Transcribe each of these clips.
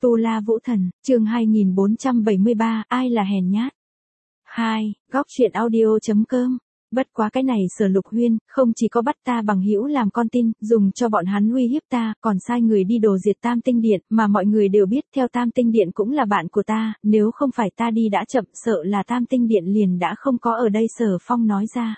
Tu La Vũ Thần, chương 2473, ai là hèn nhát? 2. Góc truyện audio.com. Bất quá cái này Sở Lục Huyên, không chỉ có bắt ta bằng hữu làm con tin, dùng cho bọn hắn uy hiếp ta, còn sai người đi đồ diệt Tam Tinh Điện, mà mọi người đều biết theo Tam Tinh Điện cũng là bạn của ta, nếu không phải ta đi đã chậm, sợ là Tam Tinh Điện liền đã không có ở đây. Sở Phong nói ra.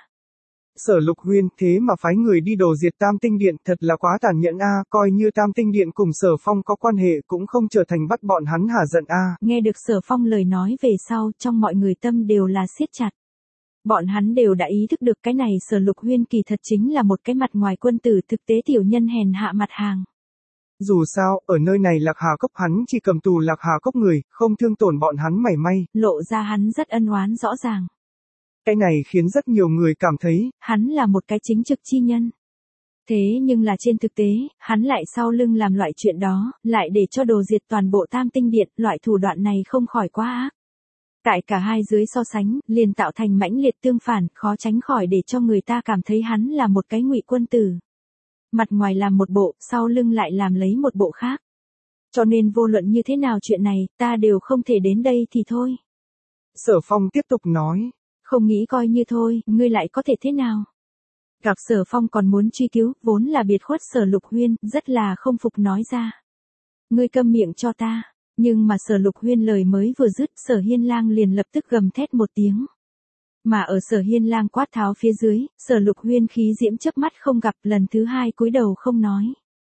Sở Lục Huyên, thế mà phái người đi đồ diệt Tam Tinh Điện, thật là quá tàn nhẫn a, coi như Tam Tinh Điện cùng Sở Phong có quan hệ cũng không trở thành bắt bọn hắn hả giận a. Nghe được Sở Phong lời nói về sau, trong mọi người tâm đều là siết chặt. Bọn hắn đều đã ý thức được cái này Sở Lục Huyên kỳ thật chính là một cái mặt ngoài quân tử, thực tế tiểu nhân hèn hạ mặt hàng. Dù sao, ở nơi này Lạc Hà Cốc hắn chỉ cầm tù Lạc Hà Cốc người, không thương tổn bọn hắn mảy may. Lộ ra hắn rất ân oán rõ ràng. Cái này khiến rất nhiều người cảm thấy, hắn là một cái chính trực chi nhân. Thế nhưng là trên thực tế, hắn lại sau lưng làm loại chuyện đó, lại để cho đồ diệt toàn bộ Tam Tinh Điện, loại thủ đoạn này không khỏi quá ác. Tại cả hai dưới so sánh, liền tạo thành mãnh liệt tương phản, khó tránh khỏi để cho người ta cảm thấy hắn là một cái ngụy quân tử. Mặt ngoài làm một bộ, sau lưng lại làm lấy một bộ khác. Cho nên vô luận như thế nào chuyện này, ta đều không thể đến đây thì thôi. Sở Phong tiếp tục nói. Không nghĩ coi như thôi, ngươi lại có thể thế nào? Gặp Sở Phong còn muốn truy cứu, vốn là biệt khuất Sở Lục Huyên, rất là không phục nói ra. Ngươi câm miệng cho ta. Nhưng mà Sở Lục Huyên lời mới vừa dứt, Sở Hiên Lang liền lập tức gầm thét một tiếng. Mà ở Sở Hiên Lang quát tháo phía dưới, Sở Lục Huyên khí diễm chớp mắt không gặp, lần thứ hai cúi đầu không nói.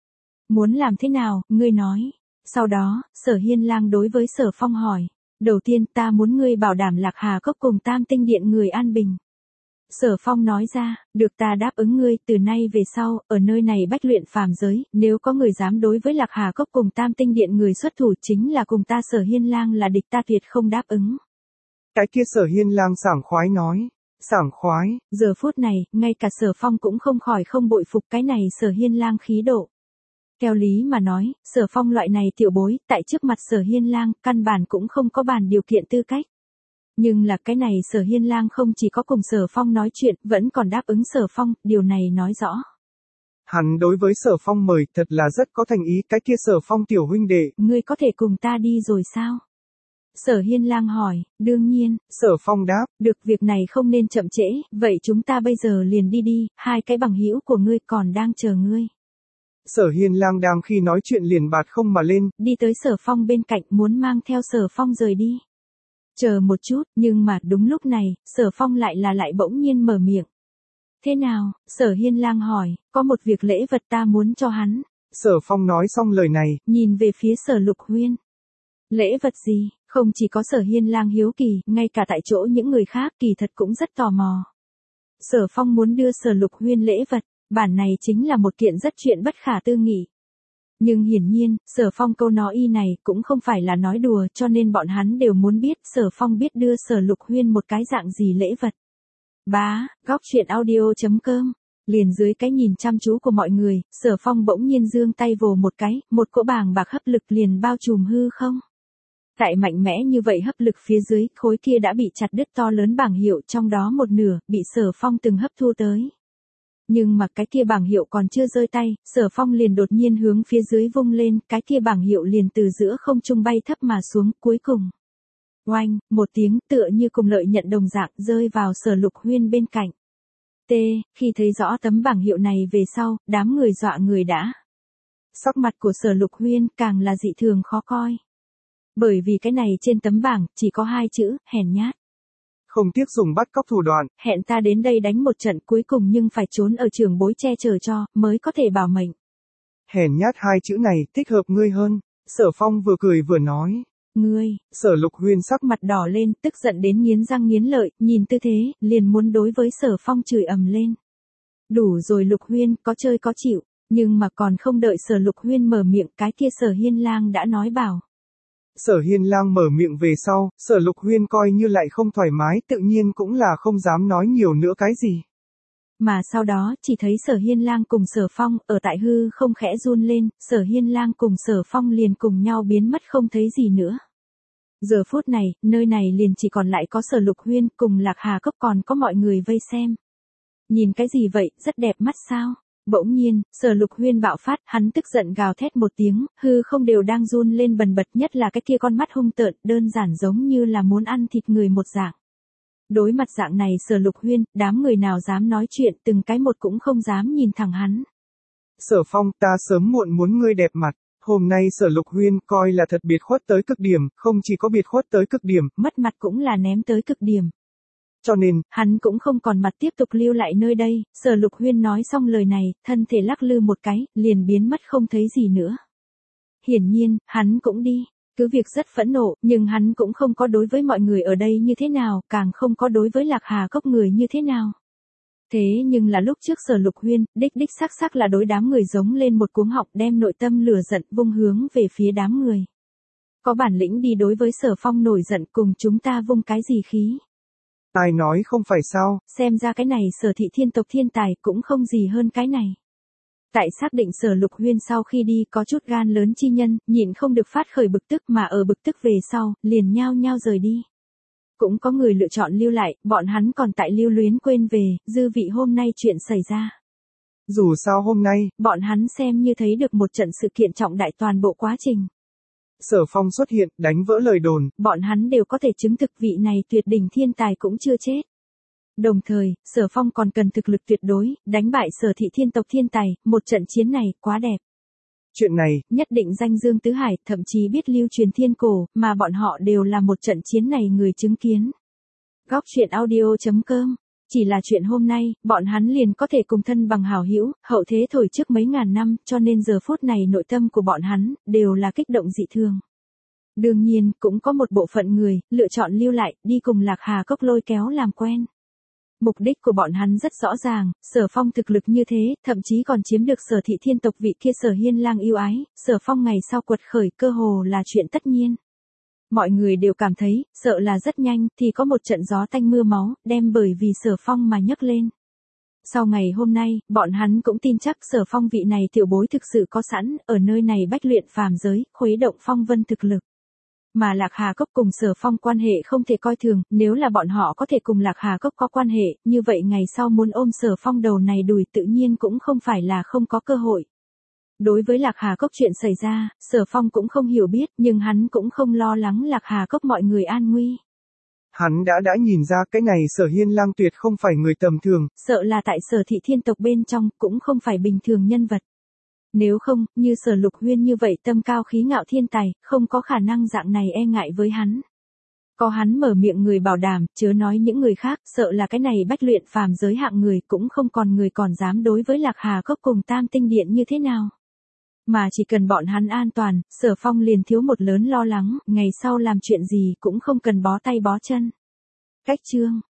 Muốn làm thế nào, ngươi nói. Sau đó, Sở Hiên Lang đối với Sở Phong hỏi. Đầu tiên ta muốn ngươi bảo đảm Lạc Hà Cốc cùng Tam Tinh Điện người an bình. Sở Phong nói ra, được ta đáp ứng ngươi, từ nay về sau, ở nơi này bách luyện phàm giới, nếu có người dám đối với Lạc Hà Cốc cùng Tam Tinh Điện người xuất thủ chính là cùng ta Sở Hiên Lang là địch, ta tuyệt không đáp ứng. Cái kia Sở Hiên Lang sảng khoái nói, sảng khoái. Giờ phút này, ngay cả Sở Phong cũng không khỏi không bội phục cái này Sở Hiên Lang khí độ. Theo lý mà nói, Sở Phong loại này tiểu bối, tại trước mặt Sở Hiên Lang, căn bản cũng không có bàn điều kiện tư cách. Nhưng là cái này Sở Hiên Lang không chỉ có cùng Sở Phong nói chuyện, vẫn còn đáp ứng Sở Phong, điều này nói rõ. Hắn đối với Sở Phong mời thật là rất có thành ý, cái kia Sở Phong tiểu huynh đệ. Ngươi có thể cùng ta đi rồi sao? Sở Hiên Lang hỏi, đương nhiên. Sở Phong đáp, được, việc này không nên chậm trễ, vậy chúng ta bây giờ liền đi đi, hai cái bằng hữu của ngươi còn đang chờ ngươi. Sở Hiên Lang đang khi nói chuyện liền bạt không mà lên, đi tới Sở Phong bên cạnh muốn mang theo Sở Phong rời đi. Chờ một chút, nhưng mà đúng lúc này, Sở Phong lại bỗng nhiên mở miệng. Thế nào? Sở Hiên Lang hỏi, có một việc lễ vật ta muốn cho hắn. Sở Phong nói xong lời này, nhìn về phía Sở Lục Huyên. Lễ vật gì? Không chỉ có Sở Hiên Lang hiếu kỳ, ngay cả tại chỗ những người khác kỳ thật cũng rất tò mò. Sở Phong muốn đưa Sở Lục Huyên lễ vật, bản này chính là một kiện rất chuyện bất khả tư nghị. Nhưng hiển nhiên, Sở Phong câu nói y này cũng không phải là nói đùa, cho nên bọn hắn đều muốn biết Sở Phong biết đưa Sở Lục Huyên một cái dạng gì lễ vật. Góc truyện audio.com. Liền dưới cái nhìn chăm chú của mọi người, Sở Phong bỗng nhiên giương tay vồ một cái, một cỗ bàng bạc hấp lực liền bao trùm hư không. Tại mạnh mẽ như vậy hấp lực phía dưới, khối kia đã bị chặt đứt to lớn bảng hiệu, trong đó một nửa bị Sở Phong từng hấp thu tới. Nhưng mà cái kia bảng hiệu còn chưa rơi tay, Sở Phong liền đột nhiên hướng phía dưới vung lên, cái kia bảng hiệu liền từ giữa không trung bay thấp mà xuống, cuối cùng. Oanh, một tiếng tựa như cùng lợi nhận đồng dạng rơi vào Sở Lục Huyên bên cạnh. Khi thấy rõ tấm bảng hiệu này về sau, đám người dọa người đã. Sắc mặt của Sở Lục Huyên càng là dị thường khó coi. Bởi vì cái này trên tấm bảng, chỉ có hai chữ, hèn nhát. Không tiếc dùng bắt cóc thủ đoạn. Hẹn ta đến đây đánh một trận cuối cùng nhưng phải trốn ở trường bối che chở cho, mới có thể bảo mệnh. Hèn nhát hai chữ này, thích hợp ngươi hơn. Sở Phong vừa cười vừa nói. Ngươi, Sở Lục Huyên sắc mặt đỏ lên, tức giận đến nghiến răng nghiến lợi, nhìn tư thế, liền muốn đối với Sở Phong chửi ầm lên. Đủ rồi Lục Huyên, có chơi có chịu, nhưng mà còn không đợi Sở Lục Huyên mở miệng, cái kia Sở Hiên Lang đã nói bảo. Sở Hiên Lang mở miệng về sau, Sở Lục Huyên coi như lại không thoải mái, tự nhiên cũng là không dám nói nhiều nữa cái gì. Mà sau đó, chỉ thấy Sở Hiên Lang cùng Sở Phong, ở tại hư không khẽ run lên, Sở Hiên Lang cùng Sở Phong liền cùng nhau biến mất không thấy gì nữa. Giờ phút này, nơi này liền chỉ còn lại có Sở Lục Huyên cùng Lạc Hà Cốc, còn có mọi người vây xem. Nhìn cái gì vậy, rất đẹp mắt sao? Bỗng nhiên, Sở Lục Huyên bạo phát, hắn tức giận gào thét một tiếng, hư không đều đang run lên bần bật, nhất là cái kia con mắt hung tợn, đơn giản giống như là muốn ăn thịt người một dạng. Đối mặt dạng này Sở Lục Huyên, đám người nào dám nói chuyện, từng cái một cũng không dám nhìn thẳng hắn. Sở Phong, ta sớm muộn muốn ngươi đẹp mặt. Hôm nay Sở Lục Huyên coi là thật biệt khuất tới cực điểm, không chỉ có biệt khuất tới cực điểm, mất mặt cũng là ném tới cực điểm. Cho nên, hắn cũng không còn mặt tiếp tục lưu lại nơi đây. Sở Lục Huyên nói xong lời này, thân thể lắc lư một cái, liền biến mất không thấy gì nữa. Hiển nhiên, hắn cũng đi. Cứ việc rất phẫn nộ, nhưng hắn cũng không có đối với mọi người ở đây như thế nào, càng không có đối với Lạc Hà Cốc người như thế nào. Thế nhưng là lúc trước Sở Lục Huyên, đích xác là đối đám người giống lên một cuống họng, đem nội tâm lửa giận vung hướng về phía đám người. Có bản lĩnh đi đối với Sở Phong nổi giận, cùng chúng ta vung cái gì khí. Ai nói không phải sao? Xem ra cái này Sở thị thiên tộc thiên tài cũng không gì hơn cái này. Tại xác định Sở Lục Huyên sau khi đi có chút gan lớn chi nhân, nhịn không được phát khởi bực tức, mà ở bực tức về sau, liền nhao nhao rời đi. Cũng có người lựa chọn lưu lại, bọn hắn còn tại lưu luyến quên về, dư vị hôm nay chuyện xảy ra. Dù sao hôm nay, bọn hắn xem như thấy được một trận sự kiện trọng đại toàn bộ quá trình. Sở Phong xuất hiện, đánh vỡ lời đồn. Bọn hắn đều có thể chứng thực vị này tuyệt đỉnh thiên tài cũng chưa chết. Đồng thời, Sở Phong còn cần thực lực tuyệt đối, đánh bại Sở thị thiên tộc thiên tài, một trận chiến này quá đẹp. Chuyện này, nhất định danh dương tứ hải, thậm chí biết lưu truyền thiên cổ, mà bọn họ đều là một trận chiến này người chứng kiến. Góc truyện audio.com. Chỉ là chuyện hôm nay, bọn hắn liền có thể cùng thân bằng hảo hữu, hậu thế thổi trước mấy ngàn năm, cho nên giờ phút này nội tâm của bọn hắn, đều là kích động dị thường. Đương nhiên, cũng có một bộ phận người, lựa chọn lưu lại, đi cùng Lạc Hà Cốc lôi kéo làm quen. Mục đích của bọn hắn rất rõ ràng, Sở Phong thực lực như thế, thậm chí còn chiếm được Sở thị thiên tộc vị kia Sở Hiên Lang yêu ái, Sở Phong ngày sau quật khởi cơ hồ là chuyện tất nhiên. Mọi người đều cảm thấy, sợ là rất nhanh, thì có một trận gió tanh mưa máu, đem bởi vì Sở Phong mà nhấc lên. Sau ngày hôm nay, bọn hắn cũng tin chắc Sở Phong vị này tiểu bối thực sự có sẵn, ở nơi này bách luyện phàm giới, khuấy động phong vân thực lực. Mà Lạc Hà Cốc cùng Sở Phong quan hệ không thể coi thường, nếu là bọn họ có thể cùng Lạc Hà Cốc có quan hệ, như vậy ngày sau muốn ôm Sở Phong đầu này đùi tự nhiên cũng không phải là không có cơ hội. Đối với Lạc Hà Cốc chuyện xảy ra, Sở Phong cũng không hiểu biết, nhưng hắn cũng không lo lắng Lạc Hà Cốc mọi người an nguy. Hắn đã nhìn ra cái này Sở Hiên Lang tuyệt không phải người tầm thường. Sợ là tại Sở thị thiên tộc bên trong, cũng không phải bình thường nhân vật. Nếu không, như Sở Lục Huyên như vậy tâm cao khí ngạo thiên tài, không có khả năng dạng này e ngại với hắn. Có hắn mở miệng người bảo đảm, chớ nói những người khác, sợ là cái này bách luyện phàm giới hạng người cũng không còn người còn dám đối với Lạc Hà Cốc cùng Tam Tinh Điện như thế nào. Mà chỉ cần bọn hắn an toàn, Sở Phong liền thiếu một lớn lo lắng, ngày sau làm chuyện gì cũng không cần bó tay bó chân. Cách chương